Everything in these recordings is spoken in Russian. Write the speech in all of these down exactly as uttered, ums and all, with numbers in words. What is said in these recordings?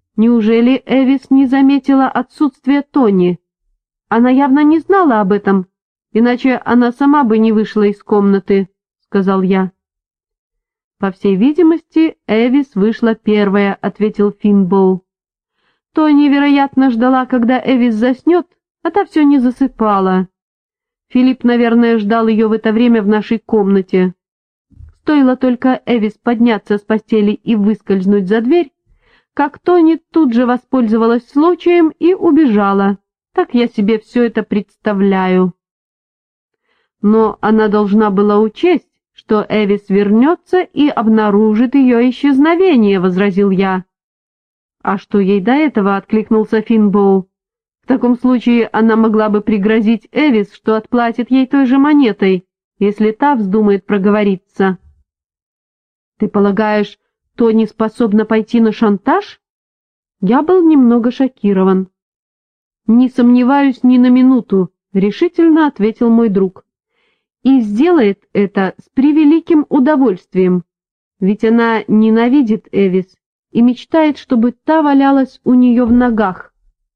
Неужели Эвис не заметила отсутствие Тони? Она явно не знала об этом, иначе она сама бы не вышла из комнаты, — сказал я. По всей видимости, Эвис вышла первая, — ответил Финбоу. Тони, вероятно, ждала, когда Эвис заснет, а та все не засыпала. Филипп, наверное, ждал ее в это время в нашей комнате. Стоило только Эвис подняться с постели и выскользнуть за дверь, как Тони тут же воспользовалась случаем и убежала. Так я себе все это представляю. Но она должна была учесть, что Эвис вернется и обнаружит ее исчезновение, — возразил я. — А что ей до этого? — откликнулся Финбоу. — В таком случае она могла бы пригрозить Эвис, что отплатит ей той же монетой, если та вздумает проговориться. — Ты полагаешь, Тони способна пойти на шантаж? Я был немного шокирован. — Не сомневаюсь ни на минуту, — решительно ответил мой друг. — И сделает это с превеликим удовольствием, ведь она ненавидит Эвис и мечтает, чтобы та валялась у нее в ногах.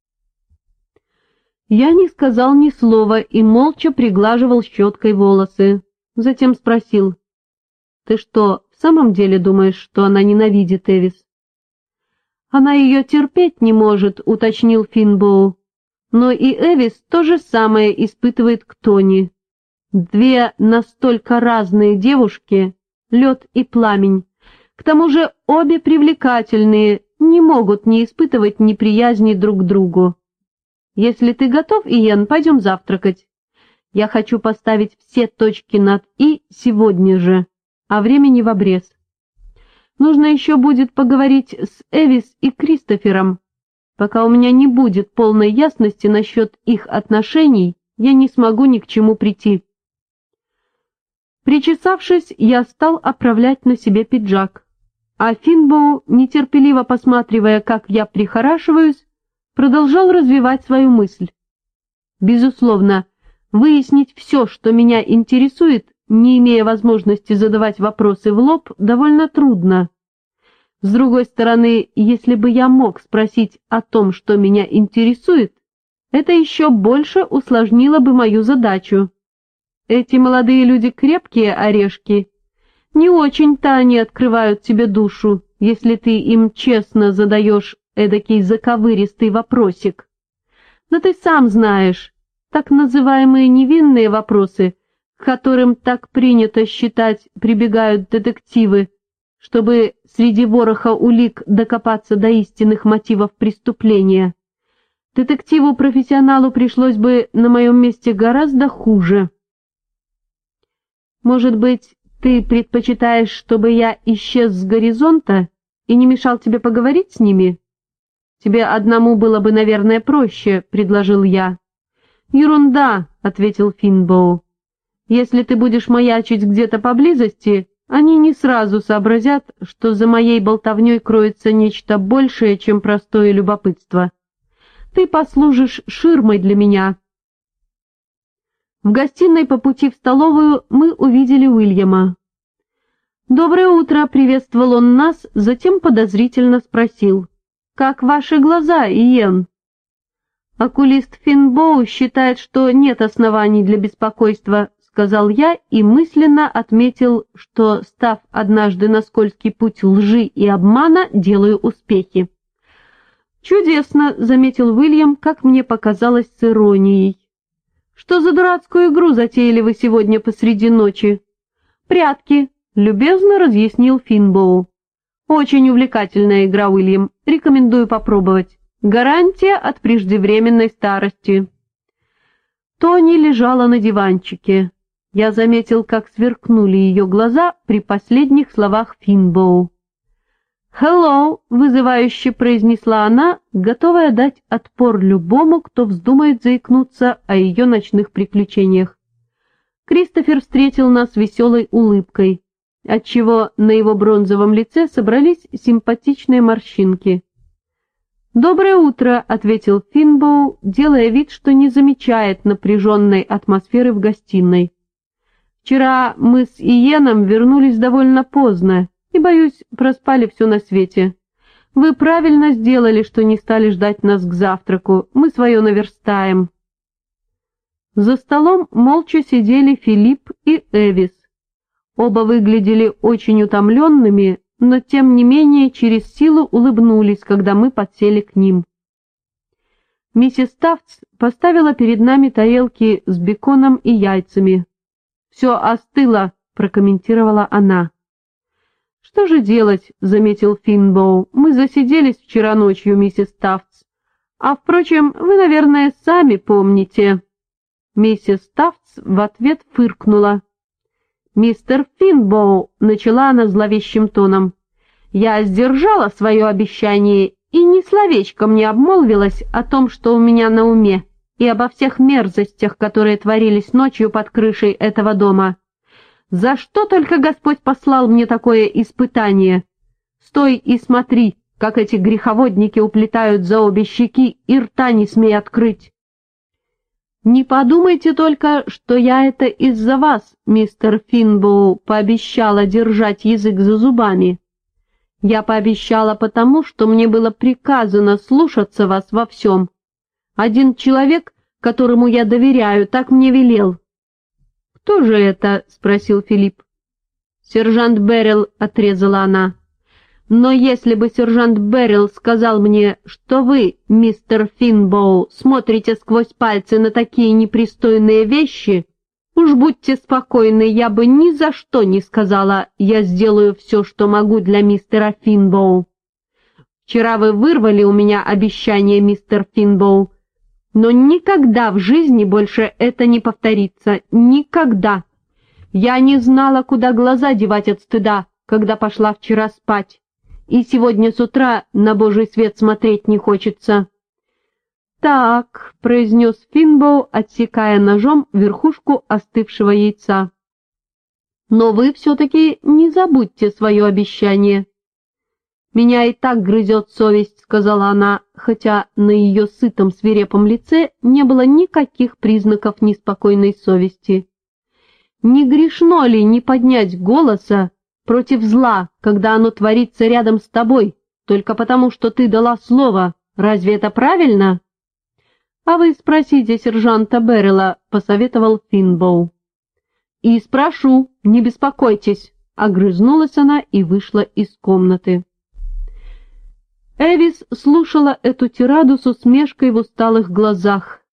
Я не сказал ни слова и молча приглаживал щеткой волосы. Затем спросил: — Ты что, в самом деле думаешь, что она ненавидит Эвис? — Она ее терпеть не может, — уточнил Финбоу. Но и Эвис то же самое испытывает к Тони. Две настолько разные девушки, лед и пламень, к тому же обе привлекательные, не могут не испытывать неприязни друг к другу. Если ты готов, Иен, пойдем завтракать. Я хочу поставить все точки над «и» сегодня же, а времени в обрез. Нужно еще будет поговорить с Эвис и Кристофером. Пока у меня не будет полной ясности насчет их отношений, я не смогу ни к чему прийти. Причесавшись, я стал оправлять на себе пиджак, а Финбоу, нетерпеливо посматривая, как я прихорашиваюсь, продолжал развивать свою мысль. Безусловно, выяснить все, что меня интересует, не имея возможности задавать вопросы в лоб, довольно трудно. С другой стороны, если бы я мог спросить о том, что меня интересует, это еще больше усложнило бы мою задачу. Эти молодые люди крепкие орешки. Не очень-то они открывают тебе душу, если ты им честно задаешь эдакий заковыристый вопросик. Но ты сам знаешь, так называемые невинные вопросы, к которым так принято считать прибегают детективы, чтобы среди вороха улик докопаться до истинных мотивов преступления. Детективу-профессионалу пришлось бы на моем месте гораздо хуже. Может быть, ты предпочитаешь, чтобы я исчез с горизонта и не мешал тебе поговорить с ними? Тебе одному было бы, наверное, проще, — предложил я. Ерунда, — ответил Финбоу. Если ты будешь маячить где-то поблизости, они не сразу сообразят, что за моей болтовней кроется нечто большее, чем простое любопытство. Ты послужишь ширмой для меня. В гостиной по пути в столовую мы увидели Уильяма. «Доброе утро», — приветствовал он нас, затем подозрительно спросил: «Как ваши глаза, Иен?» «Окулист Финбоу считает, что нет оснований для беспокойства», — сказал я и мысленно отметил, что, став однажды на скользкий путь лжи и обмана, делаю успехи. «Чудесно», — заметил Уильям, как мне показалось, с иронией. «Что за дурацкую игру затеяли вы сегодня посреди ночи?» «Прятки», — любезно разъяснил Финбоу. «Очень увлекательная игра, Уильям. Рекомендую попробовать. Гарантия от преждевременной старости». Тони лежала на диванчике. Я заметил, как сверкнули ее глаза при последних словах Финбоу. «Hello», — вызывающе произнесла она, готовая дать отпор любому, кто вздумает заикнуться о ее ночных приключениях. Кристофер встретил нас веселой улыбкой, отчего на его бронзовом лице собрались симпатичные морщинки. «Доброе утро», — ответил Финбоу, делая вид, что не замечает напряженной атмосферы в гостиной. «Вчера мы с Иеном вернулись довольно поздно и, боюсь, проспали все на свете. «Вы правильно сделали, что не стали ждать нас к завтраку. Мы свое наверстаем». За столом молча сидели Филипп и Эвис. Оба выглядели очень утомленными, но тем не менее через силу улыбнулись, когда мы подсели к ним. Миссис Тафтс поставила перед нами тарелки с беконом и яйцами. «Все остыло», — прокомментировала она. «Что же делать?» — заметил Финбоу. «Мы засиделись вчера ночью, миссис Тафтс. А, впрочем, вы, наверное, сами помните». Миссис Тафтс в ответ фыркнула. «Мистер Финбоу», — начала она зловещим тоном, — «я сдержала свое обещание и ни словечком не обмолвилась о том, что у меня на уме, и обо всех мерзостях, которые творились ночью под крышей этого дома. За что только Господь послал мне такое испытание? Стой и смотри, как эти греховодники уплетают за обе щеки, и рта не смей открыть». «Не подумайте только, что я это из-за вас, мистер Финбоу, пообещала держать язык за зубами. Я пообещала потому, что мне было приказано слушаться вас во всем. Один человек, которому я доверяю, так мне велел». «Кто же это?» — спросил Филипп. «Сержант Беррилл», — отрезала она. «Но если бы сержант Беррилл сказал мне, что вы, мистер Финбоу, смотрите сквозь пальцы на такие непристойные вещи, уж будьте спокойны, я бы ни за что не сказала, я сделаю все, что могу для мистера Финбоу. Вчера вы вырвали у меня обещание, мистер Финбоу, но никогда в жизни больше это не повторится, никогда. Я не знала, куда глаза девать от стыда, когда пошла вчера спать, и сегодня с утра на Божий свет смотреть не хочется». «Так», — произнес Финбоу, отсекая ножом верхушку остывшего яйца. «Но вы все-таки не забудьте свое обещание». «Меня и так грызет совесть», — сказала она, хотя на ее сытом свирепом лице не было никаких признаков неспокойной совести. «Не грешно ли не поднять голоса против зла, когда оно творится рядом с тобой, только потому, что ты дала слово? Разве это правильно?» «А вы спросите сержанта Беррилла», — посоветовал Финбоу. «И спрошу, не беспокойтесь», — огрызнулась она и вышла из комнаты. Эвис слушала эту тираду с усмешкой в усталых глазах.